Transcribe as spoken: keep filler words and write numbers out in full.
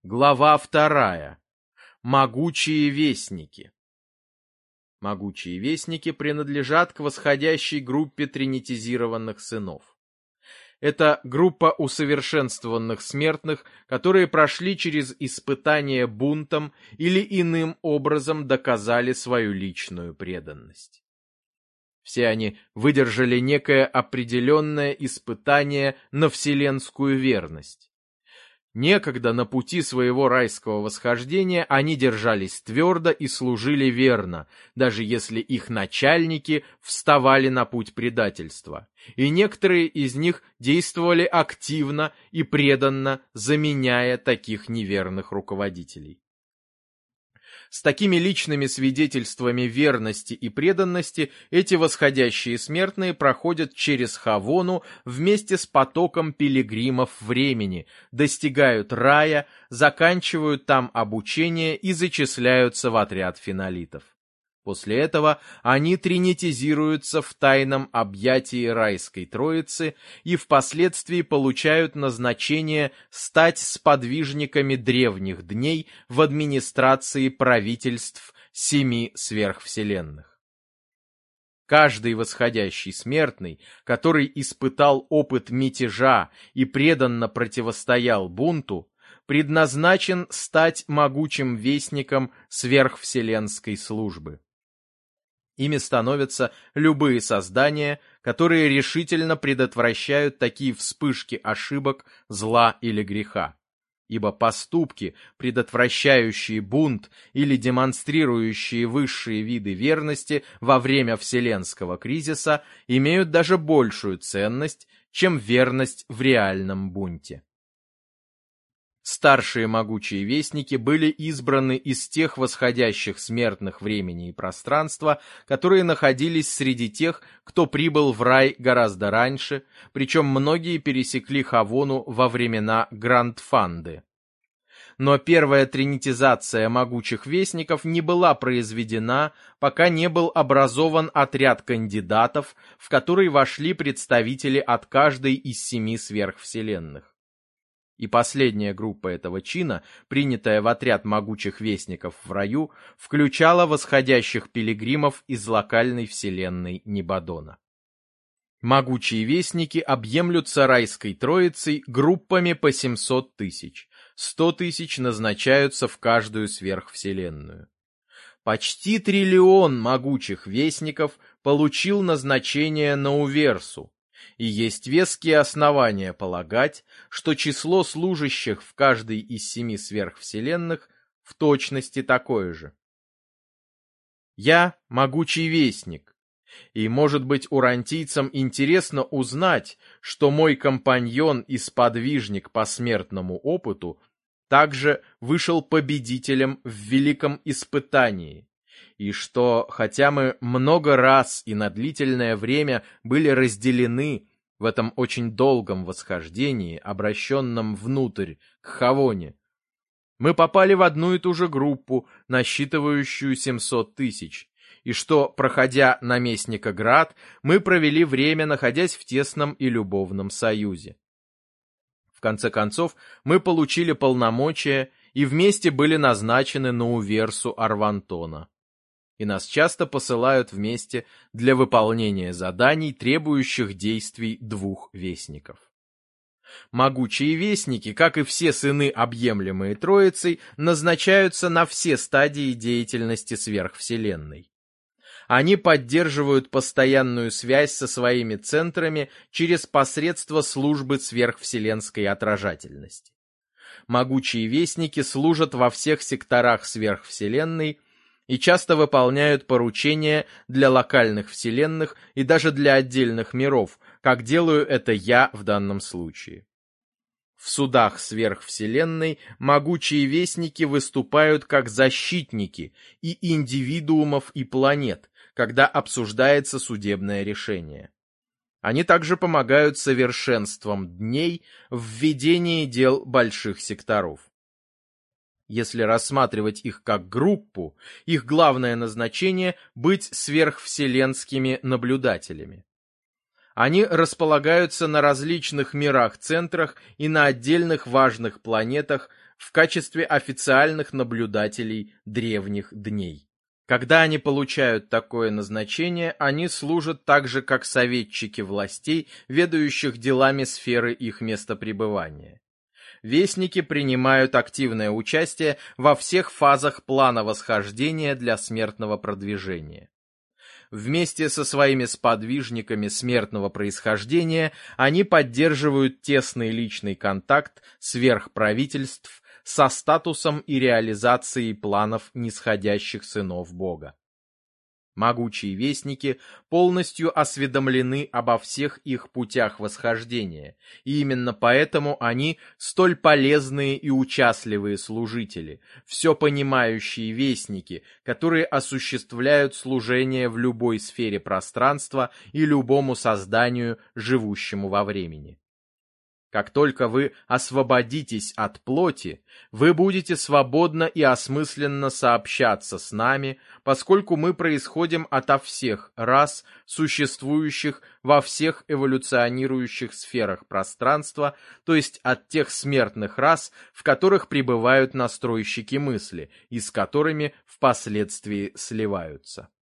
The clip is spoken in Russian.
Глава вторая. Могучие вестники. Могучие вестники принадлежат к восходящей группе тринитизированных сынов. Это группа усовершенствованных смертных, которые прошли через испытание бунтом или иным образом доказали свою личную преданность. Все они выдержали некое определенное испытание на вселенскую верность. Некогда на пути своего райского восхождения они держались твердо и служили верно, даже если их начальники вставали на путь предательства, и некоторые из них действовали активно и преданно, заменяя таких неверных руководителей. С такими личными свидетельствами верности и преданности эти восходящие смертные проходят через Хавону вместе с потоком пилигримов времени, достигают рая, заканчивают там обучение и зачисляются в отряд фенолитов. После этого они тринитизируются в тайном объятии райской троицы и впоследствии получают назначение стать сподвижниками древних дней в администрации правительств семи сверхвселенных. Каждый восходящий смертный, который испытал опыт мятежа и преданно противостоял бунту, предназначен стать могучим вестником сверхвселенской службы. Ими становятся любые создания, которые решительно предотвращают такие вспышки ошибок, зла или греха. Ибо поступки, предотвращающие бунт или демонстрирующие высшие виды верности во время вселенского кризиса, имеют даже большую ценность, чем верность в реальном бунте. Старшие могучие вестники были избраны из тех восходящих смертных времени и пространства, которые находились среди тех, кто прибыл в рай гораздо раньше, причем многие пересекли Хавону во времена Грандфанды. Но первая тринитизация могучих вестников не была произведена, пока не был образован отряд кандидатов, в который вошли представители от каждой из семи сверхвселенных. И последняя группа этого чина, принятая в отряд могучих вестников в раю, включала восходящих пилигримов из локальной вселенной Нибадона. Могучие вестники объемлются райской троицей группами по семьсот тысяч, сто тысяч назначаются в каждую сверхвселенную. Почти триллион могучих вестников получил назначение на Уверсу, и есть веские основания полагать, что число служащих в каждой из семи сверхвселенных в точности такое же. Я могучий вестник, и, может быть, урантийцам интересно узнать, что мой компаньон и сподвижник по смертному опыту также вышел победителем в великом испытании, и что, хотя мы много раз и на длительное время были разделены в этом очень долгом восхождении, обращенном внутрь, к Хавоне, мы попали в одну и ту же группу, насчитывающую семьсот тысяч, и что, проходя наместника Град, мы провели время, находясь в тесном и любовном союзе. В конце концов, мы получили полномочия и вместе были назначены на Уверсу Арвантона. И нас часто посылают вместе для выполнения заданий, требующих действий двух вестников. Могучие вестники, как и все сыны, объемлемые Троицей, назначаются на все стадии деятельности сверхвселенной. Они поддерживают постоянную связь со своими центрами через посредство службы сверхвселенской отражательности. Могучие вестники служат во всех секторах сверхвселенной и часто выполняют поручения для локальных вселенных и даже для отдельных миров, как делаю это я в данном случае. В судах сверхвселенной могучие вестники выступают как защитники и индивидуумов, и планет, когда обсуждается судебное решение. Они также помогают совершенством дней в ведении дел больших секторов. Если рассматривать их как группу, их главное назначение – быть сверхвселенскими наблюдателями. Они располагаются на различных мирах-центрах и на отдельных важных планетах в качестве официальных наблюдателей древних дней. Когда они получают такое назначение, они служат так же, как советчики властей, ведающих делами сферы их местопребывания. Вестники принимают активное участие во всех фазах плана восхождения для смертного продвижения. Вместе со своими сподвижниками смертного происхождения они поддерживают тесный личный контакт сверхправительств со статусом и реализацией планов нисходящих сынов Бога. Могучие вестники полностью осведомлены обо всех их путях восхождения, и именно поэтому они столь полезные и участливые служители, все понимающие вестники, которые осуществляют служение в любой сфере пространства и любому созданию, живущему во времени. Как только вы освободитесь от плоти, вы будете свободно и осмысленно сообщаться с нами, поскольку мы происходим ото всех рас, существующих во всех эволюционирующих сферах пространства, то есть от тех смертных рас, в которых пребывают настройщики мысли и с которыми впоследствии сливаются.